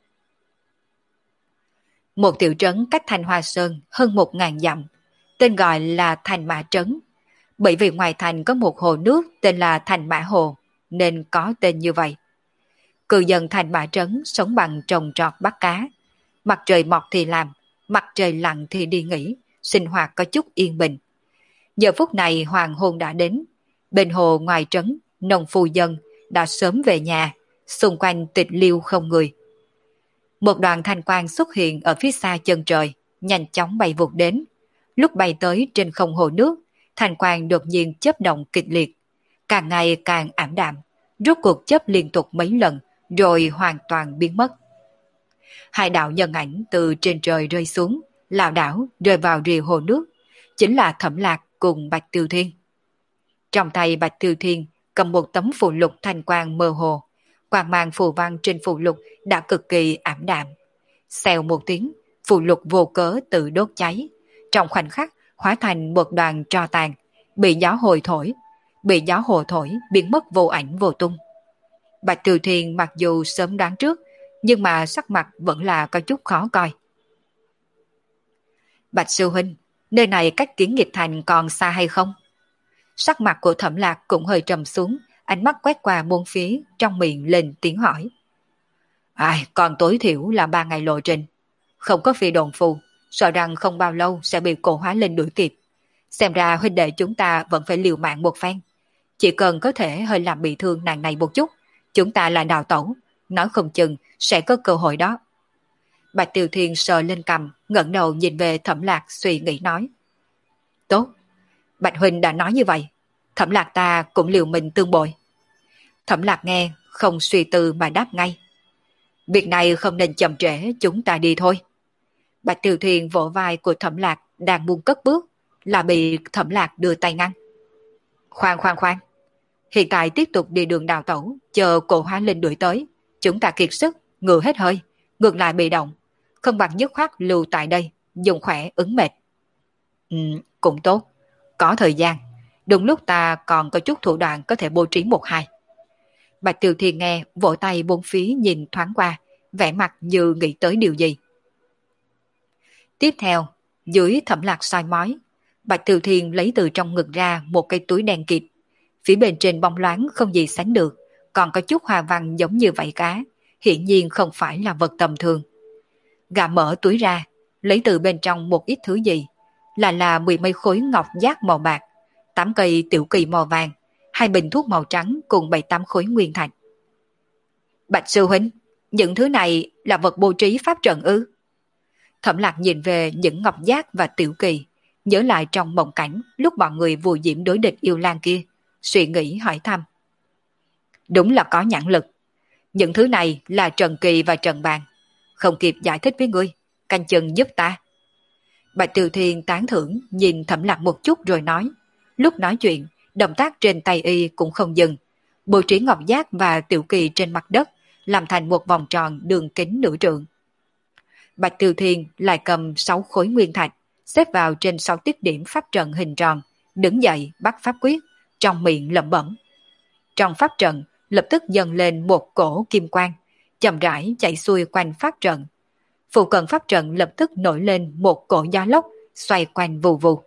Speaker 1: Một tiểu trấn cách thành Hoa Sơn hơn 1.000 dặm, tên gọi là Thành Mã Trấn. Bởi vì ngoài thành có một hồ nước tên là Thành Mã Hồ, nên có tên như vậy. Cư dân Thành Mã Trấn sống bằng trồng trọt bắt cá. Mặt trời mọc thì làm, mặt trời lặn thì đi nghỉ, sinh hoạt có chút yên bình. Giờ phút này hoàng hôn đã đến, bên hồ ngoài trấn, nông phu dân đã sớm về nhà, xung quanh tịch liêu không người. Một đoàn thanh quang xuất hiện ở phía xa chân trời, nhanh chóng bay vụt đến. Lúc bay tới trên không hồ nước, thanh quang đột nhiên chớp động kịch liệt, càng ngày càng ảm đạm, rốt cuộc chớp liên tục mấy lần, rồi hoàn toàn biến mất. Hai đạo nhân ảnh từ trên trời rơi xuống, lảo đảo rơi vào rìa hồ nước, chính là Thẩm Lạc cùng Bạch Tiêu Thiên. Trong tay Bạch Tiêu Thiên cầm một tấm phù lục thanh quang mơ hồ, quang mang phù văn trên phù lục đã cực kỳ ảm đạm. Xèo một tiếng, phù lục vô cớ tự đốt cháy, trong khoảnh khắc hóa thành một đoàn tro tàn, bị gió hồ thổi biến mất vô ảnh vô tung. Bạch Tiêu Thiên mặc dù sớm đoán trước, nhưng mà sắc mặt vẫn là có chút khó coi. Bạch sư huynh, nơi này cách Kiến Nghiệp Thành còn xa hay không? Sắc mặt của Thẩm Lạc cũng hơi trầm xuống, ánh mắt quét qua bốn phía, trong miệng lên tiếng hỏi. Còn tối thiểu là 3 ngày lộ trình. Không có phi đồn phù, sợ rằng không bao lâu sẽ bị cổ hóa linh đuổi kịp. Xem ra huynh đệ chúng ta vẫn phải liều mạng một phen. Chỉ cần có thể hơi làm bị thương nàng này một chút, chúng ta là đào tẩu, nói không chừng sẽ có cơ hội đó. Bạch Tiêu Thiên sờ lên cằm, ngẩng đầu nhìn về Thẩm Lạc suy nghĩ nói. Tốt, Bạch huynh đã nói như vậy, Thẩm Lạc ta cũng liều mình tương bội. Thẩm Lạc nghe, không suy tư mà đáp ngay. Việc này không nên chậm trễ, chúng ta đi thôi. Bạch Tiêu Thiên vỗ vai của Thẩm Lạc đang buông cất bước, là bị Thẩm Lạc đưa tay ngăn. Khoan, hiện tại tiếp tục đi đường đào tẩu, chờ cổ hóa linh đuổi tới, chúng ta kiệt sức, ngựa hết hơi, ngược lại bị động, không bằng dứt khoát lưu tại đây, dùng khỏe ứng mệt. Cũng tốt, có thời gian, đúng lúc ta còn có chút thủ đoạn có thể bố trí một hai. Bạch Tiêu Thiên nghe, vỗ tay bốn phía nhìn thoáng qua, vẻ mặt như nghĩ tới điều gì. Tiếp theo, dưới Thẩm Lạc soi mói, Bạch Tiêu Thiên lấy từ trong ngực ra một cây túi đen kịt. Phía bên trên bóng loáng không gì sánh được, còn có chút hoa văn giống như vảy cá, hiển nhiên không phải là vật tầm thường. Gà mở túi ra, lấy từ bên trong một ít thứ gì, là 10 mấy khối ngọc giác màu bạc, 8 cây tiểu kỳ màu vàng, 2 bình thuốc màu trắng cùng 7-8 khối nguyên thạch. Bạch sư huynh, những thứ này là vật bố trí pháp trận ư? Thẩm Lạc nhìn về những ngọc giác và tiểu kỳ, nhớ lại trong mộng cảnh lúc bọn người vù diễm đối địch yêu lang kia, suy nghĩ hỏi thăm. Đúng là có nhãn lực. Những thứ này là Trần Kỳ và Trần Bàn. Không kịp giải thích với ngươi, canh chừng giúp ta. Bạch Tiêu Thiên tán thưởng nhìn Thẩm Lạc một chút rồi nói. Lúc nói chuyện, động tác trên tay y cũng không dừng. Bố trí ngọc giác và tiểu kỳ trên mặt đất, làm thành một vòng tròn đường kính nửa trượng. Bạch Tiêu Thiên lại cầm 6 khối nguyên thạch, xếp vào trên 6 tiết điểm pháp trận hình tròn, đứng dậy bắt pháp quyết, trong miệng lẩm bẩm. Trong pháp trận lập tức dâng lên một cổ kim quang, chậm rãi chạy xuôi quanh pháp trận. Phụ cận pháp trận lập tức nổi lên một cổ gió lốc, xoay quanh vù vù.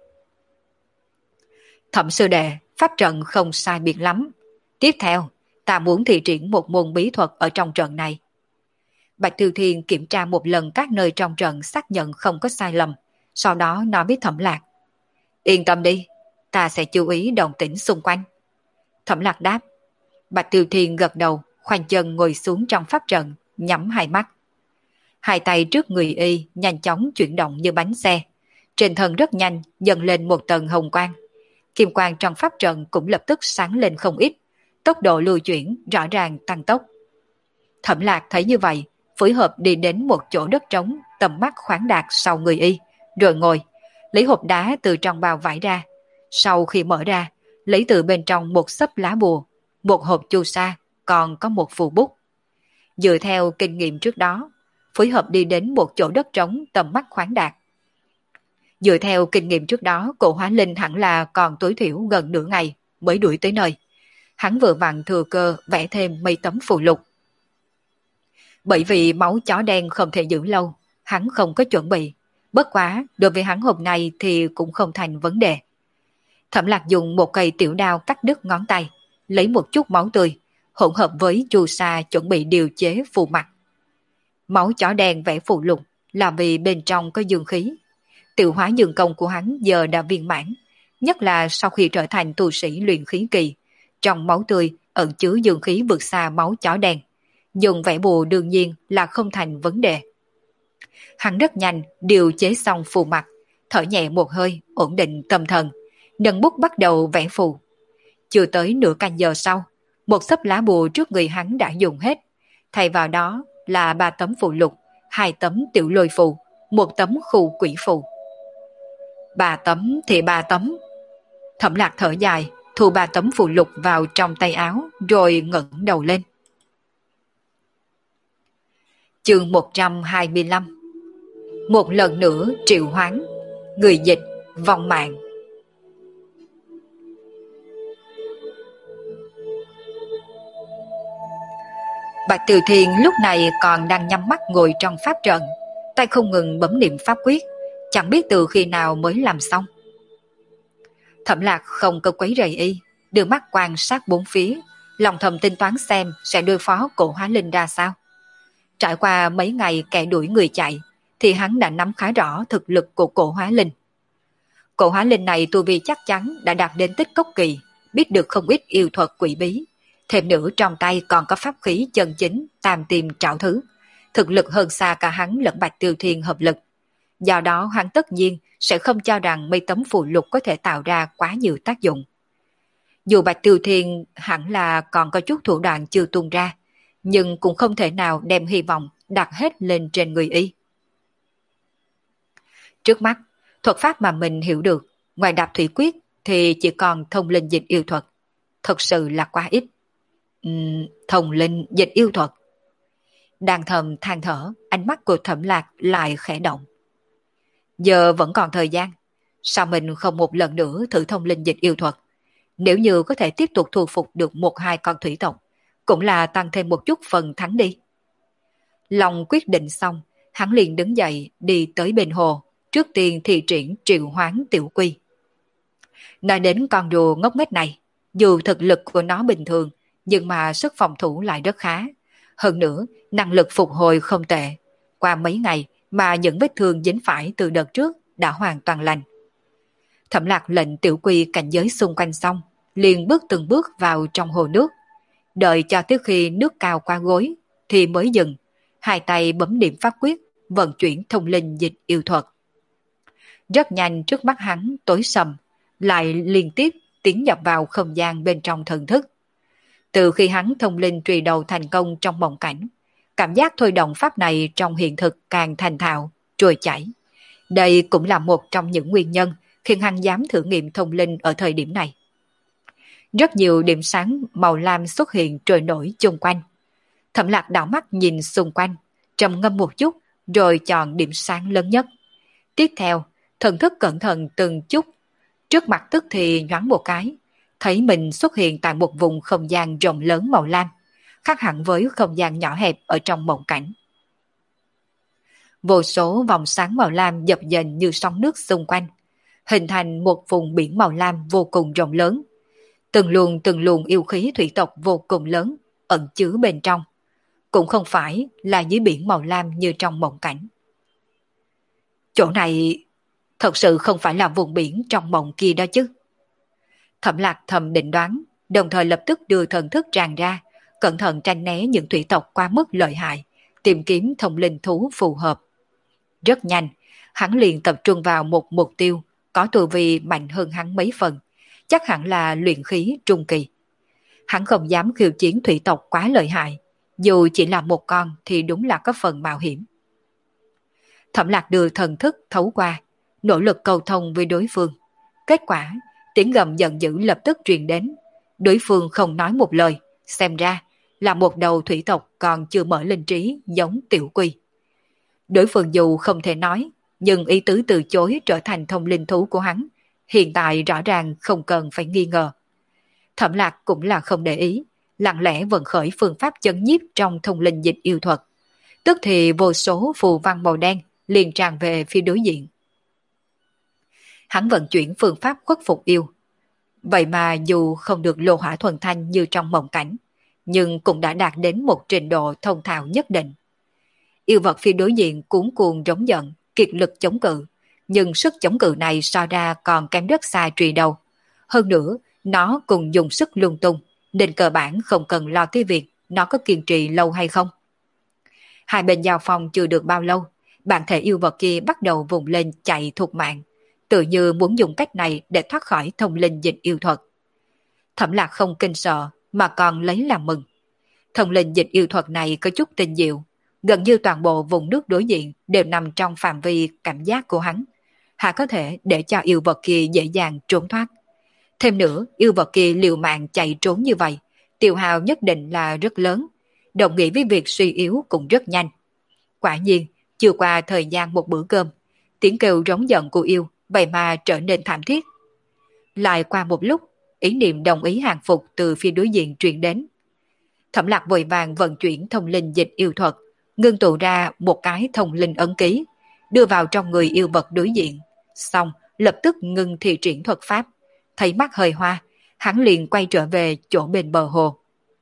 Speaker 1: Thẩm sư đệ, pháp trận không sai biệt lắm. Tiếp theo, ta muốn thi triển một môn bí thuật ở trong trận này. Bạch Tiêu Thiên kiểm tra một lần các nơi trong trận xác nhận không có sai lầm, sau đó nói với Thẩm Lạc. Yên tâm đi, ta sẽ chú ý động tĩnh xung quanh. Thẩm Lạc đáp. Bạch Tiêu Thiên gật đầu, khoanh chân ngồi xuống trong pháp trận, nhắm hai mắt. Hai tay trước người y nhanh chóng chuyển động như bánh xe. Trên thân rất nhanh dần lên một tầng hồng quang. Kim quang trong pháp trận cũng lập tức sáng lên không ít, tốc độ lưu chuyển rõ ràng tăng tốc. Thẩm Lạc thấy như vậy, phối hợp đi đến một chỗ đất trống, tầm mắt khoáng đạt sau người y, rồi ngồi, lấy hộp đá từ trong bao vải ra. Sau khi mở ra, lấy từ bên trong một xấp lá bùa, một hộp chu sa, còn có một phù bút. Dựa theo kinh nghiệm trước đó, phối hợp đi đến một chỗ đất trống tầm mắt khoáng đạt. Dựa theo kinh nghiệm trước đó, cổ hóa linh hẳn là còn tối thiểu gần nửa ngày mới đuổi tới nơi. Hắn vừa vặn thừa cơ vẽ thêm mấy tấm phù lục. Bởi vì máu chó đen không thể giữ lâu, hắn không có chuẩn bị. Bất quá, đối với hắn hôm nay thì cũng không thành vấn đề. Thẩm Lạc dùng một cây tiểu đao cắt đứt ngón tay, lấy một chút máu tươi, hỗn hợp với chu sa chuẩn bị điều chế phù mặt. Máu chó đen vẽ phù lục là vì bên trong có dương khí. Tiểu hóa dương công của hắn giờ đã viên mãn, nhất là sau khi trở thành tu sĩ luyện khí kỳ. Trong máu tươi ẩn chứa dương khí vượt xa máu chó đen. Dùng vẽ bùa đương nhiên là không thành vấn đề. Hắn rất nhanh điều chế xong phù mặt, thở nhẹ một hơi, ổn định tâm thần, nâng bút bắt đầu vẽ phù. Chưa tới nửa canh giờ sau, một xấp lá bùa trước người hắn đã dùng hết, thay vào đó là 3 tấm phù lục, 2 tấm tiểu lôi phù, 1 tấm khu quỷ phù. 3 tấm thì 3 tấm. Thẩm Lạc thở dài, thu 3 tấm phù lục vào trong tay áo rồi ngẩng đầu lên. Chương 125. Một lần nữa triệu hoán. Người dịch vong mạng. Bạch Tiểu Thiên lúc này còn đang nhắm mắt ngồi trong pháp trận, tay không ngừng bấm niệm pháp quyết, chẳng biết từ khi nào mới làm xong. Thẩm Lạc không có quấy rầy y, đưa mắt quan sát bốn phía, lòng thầm tính toán xem sẽ đối phó Cổ Hóa Linh ra sao. Trải qua mấy ngày kẻ đuổi người chạy, thì hắn đã nắm khá rõ thực lực của Cổ Hóa Linh. Cổ Hóa Linh này tu vi chắc chắn đã đạt đến tích cốc kỳ, biết được không ít yêu thuật quỷ bí. Thêm nữa trong tay còn có pháp khí chân chính tam tiêm trảo thứ, thực lực hơn xa cả hắn lẫn Bạch Tiêu Thiên hợp lực. Do đó hắn tất nhiên sẽ không cho rằng mấy tấm phù lục có thể tạo ra quá nhiều tác dụng. Dù Bạch Tiêu Thiên hẳn là còn có chút thủ đoạn chưa tung ra, nhưng cũng không thể nào đem hy vọng đặt hết lên trên người y. Trước mắt, thuật pháp mà mình hiểu được, ngoài đạp thủy quyết thì chỉ còn thông linh dịch yêu thuật. Thật sự là quá ít. Thông linh dịch yêu thuật. Đang thầm than thở, ánh mắt của Thẩm Lạc lại khẽ động. Giờ vẫn còn thời gian, sao mình không một lần nữa thử thông linh dịch yêu thuật? Nếu như có thể tiếp tục thu phục được 1-2 con thủy tộc, cũng là tăng thêm một chút phần thắng đi. Lòng quyết định xong, hắn liền đứng dậy đi tới bên hồ, trước tiên thi triển triệu hoán tiểu quy. Nói đến con rùa ngốc nghếch này, dù thực lực của nó bình thường, nhưng mà sức phòng thủ lại rất khá. Hơn nữa, năng lực phục hồi không tệ. Qua mấy ngày mà những vết thương dính phải từ đợt trước đã hoàn toàn lành. Thẩm Lạc lệnh tiểu quy cảnh giới xung quanh xong, liền bước từng bước vào trong hồ nước. Đợi cho tới khi nước cao qua gối, thì mới dừng, hai tay bấm niệm pháp quyết, vận chuyển thông linh dịch yêu thuật. Rất nhanh trước mắt hắn tối sầm, lại liên tiếp tiến nhập vào không gian bên trong thần thức. Từ khi hắn thông linh trùy đầu thành công trong mộng cảnh, cảm giác thôi động pháp này trong hiện thực càng thành thạo, trôi chảy. Đây cũng là một trong những nguyên nhân khiến hắn dám thử nghiệm thông linh ở thời điểm này. Rất nhiều điểm sáng màu lam xuất hiện trôi nổi chung quanh. Thẩm Lạc đảo mắt nhìn xung quanh, trầm ngâm một chút, rồi chọn điểm sáng lớn nhất. Tiếp theo, thần thức cẩn thận từng chút, trước mặt tức thì nhoáng một cái, thấy mình xuất hiện tại một vùng không gian rộng lớn màu lam, khác hẳn với không gian nhỏ hẹp ở trong mộng cảnh. Vô số vòng sáng màu lam dập dềnh như sóng nước xung quanh, hình thành một vùng biển màu lam vô cùng rộng lớn. Từng luồng yêu khí thủy tộc vô cùng lớn, ẩn chứa bên trong. Cũng không phải là dưới biển màu lam như trong mộng cảnh. Chỗ này thật sự không phải là vùng biển trong mộng kia đó chứ. Thẩm Lạc thầm định đoán, đồng thời lập tức đưa thần thức tràn ra, cẩn thận tránh né những thủy tộc quá mức lợi hại, tìm kiếm thông linh thú phù hợp. Rất nhanh, hắn liền tập trung vào một mục tiêu, có tu vi mạnh hơn hắn mấy phần, chắc hẳn là luyện khí trung kỳ. Hắn không dám khiêu chiến thủy tộc quá lợi hại, dù chỉ là một con thì đúng là có phần mạo hiểm. Thẩm Lạc đưa thần thức thấu qua, nỗ lực cầu thông với đối phương. Kết quả, tiếng gầm giận dữ lập tức truyền đến. Đối phương không nói một lời, xem ra là một đầu thủy tộc còn chưa mở linh trí giống tiểu quy. Đối phương dù không thể nói, nhưng ý tứ từ chối trở thành thông linh thú của hắn, hiện tại rõ ràng không cần phải nghi ngờ. Thẩm Lạc cũng là không để ý, lặng lẽ vận khởi phương pháp chấn nhiếp trong thông linh dịch yêu thuật. Tức thì vô số phù văn màu đen liền tràn về phía đối diện. Hắn vận chuyển phương pháp khuất phục yêu. Vậy mà dù không được lô hỏa thuần thanh như trong mộng cảnh, nhưng cũng đã đạt đến một trình độ thông thạo nhất định. Yêu vật phía đối diện cuống cuồng rống giận, kiệt lực chống cự, nhưng sức chống cự này so ra còn kém rất xa trùy đầu. Hơn nữa, nó cùng dùng sức lung tung, nên cơ bản không cần lo tới việc nó có kiên trì lâu hay không. Hai bên giao phong chưa được bao lâu, bản thể yêu vật kia bắt đầu vùng lên chạy thục mạng, tự như muốn dùng cách này để thoát khỏi thông linh dịch yêu thuật. Thẩm Lạc không kinh sợ mà còn lấy làm mừng. Thông linh dịch yêu thuật này có chút tinh diệu, gần như toàn bộ vùng nước đối diện đều nằm trong phạm vi cảm giác của hắn. Hạ có thể để cho yêu vật kia dễ dàng trốn thoát. Thêm nữa, yêu vật kia liều mạng chạy trốn như vậy, tiêu hao nhất định là rất lớn, đồng nghĩa với việc suy yếu cũng rất nhanh. Quả nhiên, chưa qua thời gian một bữa cơm, tiếng kêu rống giận của yêu vậy mà trở nên thảm thiết. Lại qua một lúc, ý niệm đồng ý hàng phục từ phía đối diện truyền đến. Thẩm Lạc vội vàng vận chuyển thông linh dịch yêu thuật, ngưng tụ ra một cái thông linh ấn ký, đưa vào trong người yêu vật đối diện. Xong, lập tức ngưng thi triển thuật pháp. Thấy mắt hơi hoa, hắn liền quay trở về chỗ bên bờ hồ.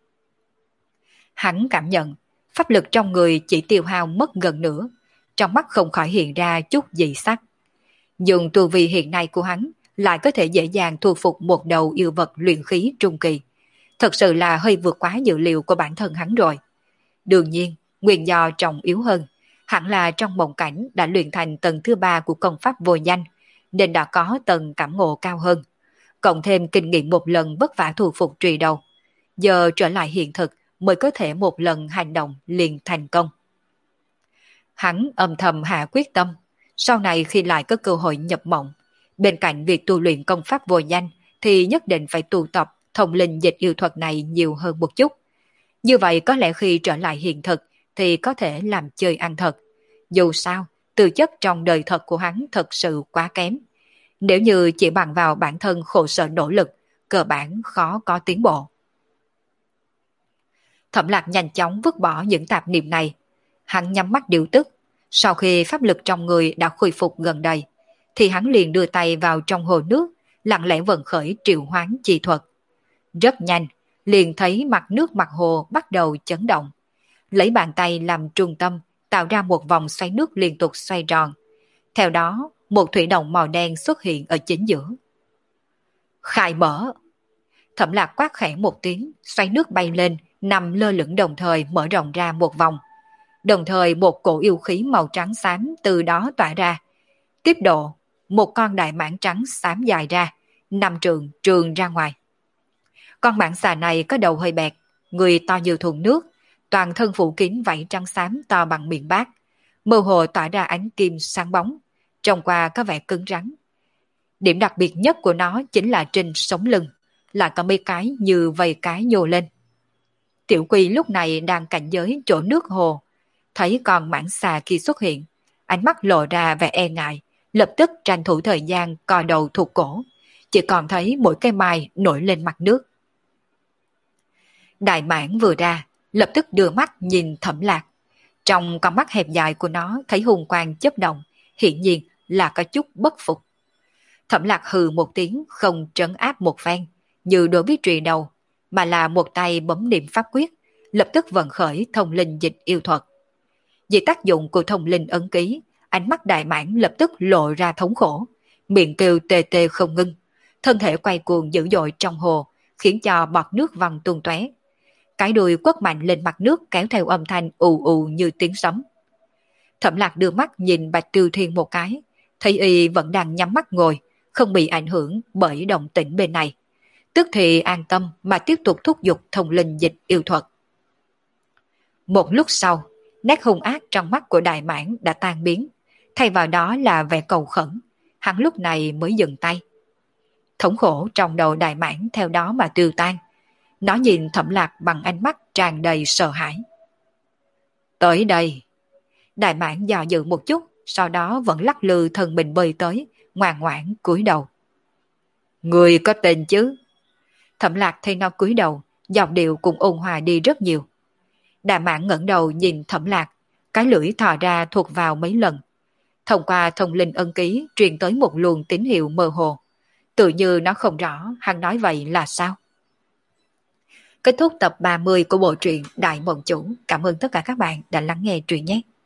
Speaker 1: Hắn cảm nhận, pháp lực trong người chỉ tiêu hao mất gần nửa, trong mắt không khỏi hiện ra chút dị sắc. Dùng tu vi hiện nay của hắn, lại có thể dễ dàng thu phục một đầu yêu vật luyện khí trung kỳ. Thật sự là hơi vượt quá dự liệu của bản thân hắn rồi. Đương nhiên, nguyên do trọng yếu hơn, hẳn là trong mộng cảnh đã luyện thành tầng thứ 3 của công pháp vô danh, nên đã có tầng cảm ngộ cao hơn. Cộng thêm kinh nghiệm một lần vất vả thu phục trì đầu. Giờ trở lại hiện thực mới có thể một lần hành động liền thành công. Hắn âm thầm hạ quyết tâm, sau này khi lại có cơ hội nhập mộng, bên cạnh việc tu luyện công pháp vô danh thì nhất định phải tu tập thông linh dịch yêu thuật này nhiều hơn một chút. Như vậy có lẽ khi trở lại hiện thực thì có thể làm chơi ăn thật. Dù sao, tư chất trong đời thật của hắn thật sự quá kém. Nếu như chỉ bằng vào bản thân khổ sở nỗ lực, cơ bản khó có tiến bộ. Thẩm Lạc nhanh chóng vứt bỏ những tạp niệm này. Hắn nhắm mắt điều tức. Sau khi pháp lực trong người đã khôi phục gần đầy, thì hắn liền đưa tay vào trong hồ nước, lặng lẽ vận khởi triệu hoán chi thuật. Rất nhanh, liền thấy mặt nước mặt hồ bắt đầu chấn động. Lấy bàn tay làm trung tâm, tạo ra một vòng xoáy nước liên tục xoay tròn. Theo đó, một thủy động màu đen xuất hiện ở chính giữa. Khai mở! Thẩm Lạc quát khẽ một tiếng, xoáy nước bay lên, nằm lơ lửng đồng thời mở rộng ra một vòng. Đồng thời một cổ yêu khí màu trắng xám từ đó tỏa ra. Tiếp độ, một con đại mãng trắng xám dài ra, 5 trượng trường ra ngoài. Con mãng xà này có đầu hơi bẹt, người to như thùng nước, toàn thân phủ kín vảy trắng xám to bằng miệng bát, mơ hồ tỏa ra ánh kim sáng bóng, trông qua có vẻ cứng rắn. Điểm đặc biệt nhất của nó chính là trên sống lưng, lại có mấy cái như vầy cái nhô lên. Tiểu Quy lúc này đang cảnh giới chỗ nước hồ, thấy con mãng xà kia xuất hiện, ánh mắt lộ ra vẻ e ngại, lập tức tranh thủ thời gian cò đầu thuộc cổ, chỉ còn thấy mỗi cái mai nổi lên mặt nước. Đại mãng vừa ra, lập tức đưa mắt nhìn Thẩm Lạc. Trong con mắt hẹp dài của nó thấy hùng quang chớp động, hiển nhiên là có chút bất phục. Thẩm Lạc hừ một tiếng không trấn áp một phen, như đối với trì đầu, mà là một tay bấm niệm pháp quyết, lập tức vận khởi thông linh dịch yêu thuật. Vì tác dụng của thông linh ấn ký, ánh mắt đại mãng lập tức lộ ra thống khổ, miệng kêu tê tê không ngưng, thân thể quay cuồng dữ dội trong hồ, khiến cho bọt nước văng tung tóe. Cái đuôi quất mạnh lên mặt nước kéo theo âm thanh ù ù như tiếng sấm. Thẩm Lạc đưa mắt nhìn Bạch Tiêu Thiên một cái, thấy y vẫn đang nhắm mắt ngồi, không bị ảnh hưởng bởi động tĩnh bên này. Tức thì an tâm mà tiếp tục thúc giục thông linh dịch yêu thuật. Một lúc sau, nét hung ác trong mắt của đại mãng đã tan biến, thay vào đó là vẻ cầu khẩn, hắn lúc này mới dừng tay. Thống khổ trong đầu đại mãng theo đó mà tiêu tan. Nó nhìn Thẩm Lạc bằng ánh mắt tràn đầy sợ hãi. Tới đây. Đại mãng dò dự một chút, sau đó vẫn lắc lư thân mình bơi tới, ngoan ngoãn cúi đầu. Người có tên chứ? Thẩm Lạc thấy nó cúi đầu, giọng điệu cũng ôn hòa đi rất nhiều. Đà Mãn ngẩng đầu nhìn Thẩm Lạc, cái lưỡi thò ra thuộc vào mấy lần. Thông qua thông linh ân ký truyền tới một luồng tín hiệu mơ hồ. Tự như nó không rõ hắn nói vậy là sao. Kết thúc tập 30 của bộ truyện Đại Mộng Chủ. Cảm ơn tất cả các bạn đã lắng nghe truyện nhé.